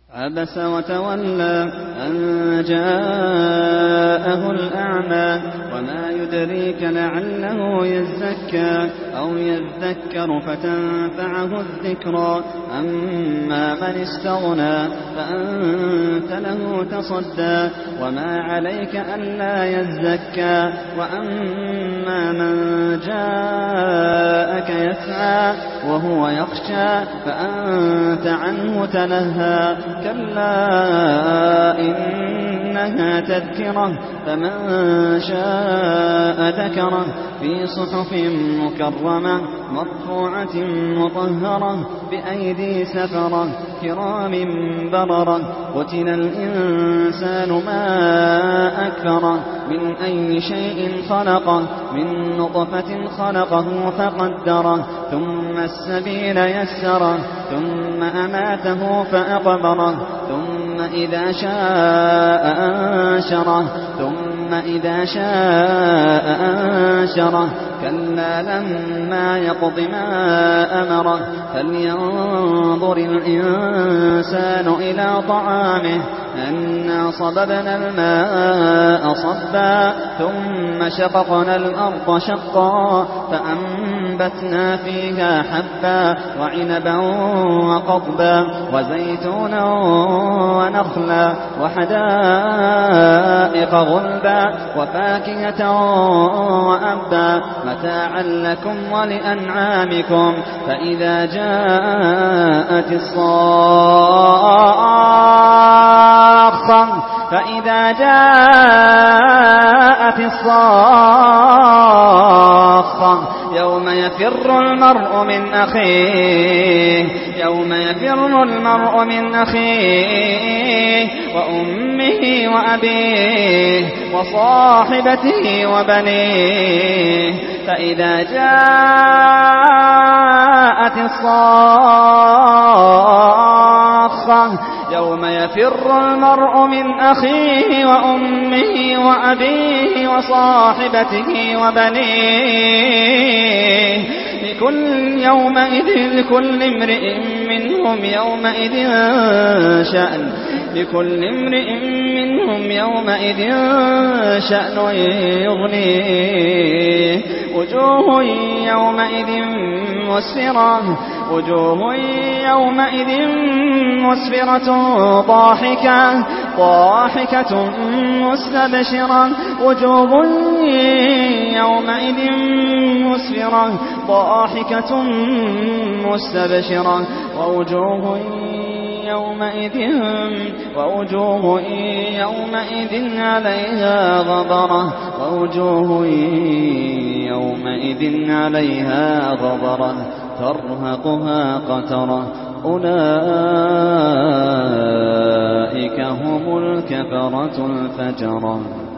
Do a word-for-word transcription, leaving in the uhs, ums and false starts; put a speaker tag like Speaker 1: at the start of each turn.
Speaker 1: عبس وتولى أن جاءه الأعمى وما يدريك لعله يزكى أو يذكر فتنفعه الذكرى أما من استغنى فأنت له تصدى وما عليك ألا يزكى وأما من جاءك يسعى وهو يخشى فأنت عنه تلهى كلا إنها تذكرة فمن شاء ذكره في صحف مكرمة مرفوعة مطهرة بأيدي سفرة كرام بررة قتل الإنسان ما أكفره من أي شيء خلقه من نطفة خلقه فقدره ثم السبيل يسره ثم أماته فأقبره ثم إذا شاء أنشره ثم إذا شاء أنشره كلا لما يقض ما أمره فلينظر الإنسان إلى طعامه أنا صببنا الماء صبا ثم شققنا الأرض شقا فأنبتنا فيها حبا وعنبا وقضبا وزيتونا ونخلا وحدائق غلبا وفاكهة وأبا متاعا لكم ولأنعامكم فإذا جاءت الصاخة فإذا جاءت الصاخة يوم يفر المرء من أخيه يوم يفر المرء من أخيه وأمه وأبيه وصاحبته وبنيه فإذا جاءت الصاخة يوم يفر المرء من أخيه وأمه وأبيه وصاحبته وبنيه لكل يومئذ لكل امرئ منهم يومئذ شأن لكل امرئ منهم يومئذ شأن يغنيه وجوه يومئذ مسفرة وجوه يومئذ مسفرة ضاحكة ضاحكة مستبشرة وجوه يومئذ مسفرة ضاحكة مستبشرة ووجوه يومئذ ووجوه يومئذ عليها غبرة ووجوه يومئذ عليها غبرة ترهقها قترة أولئك هم الكفرة الفجرة.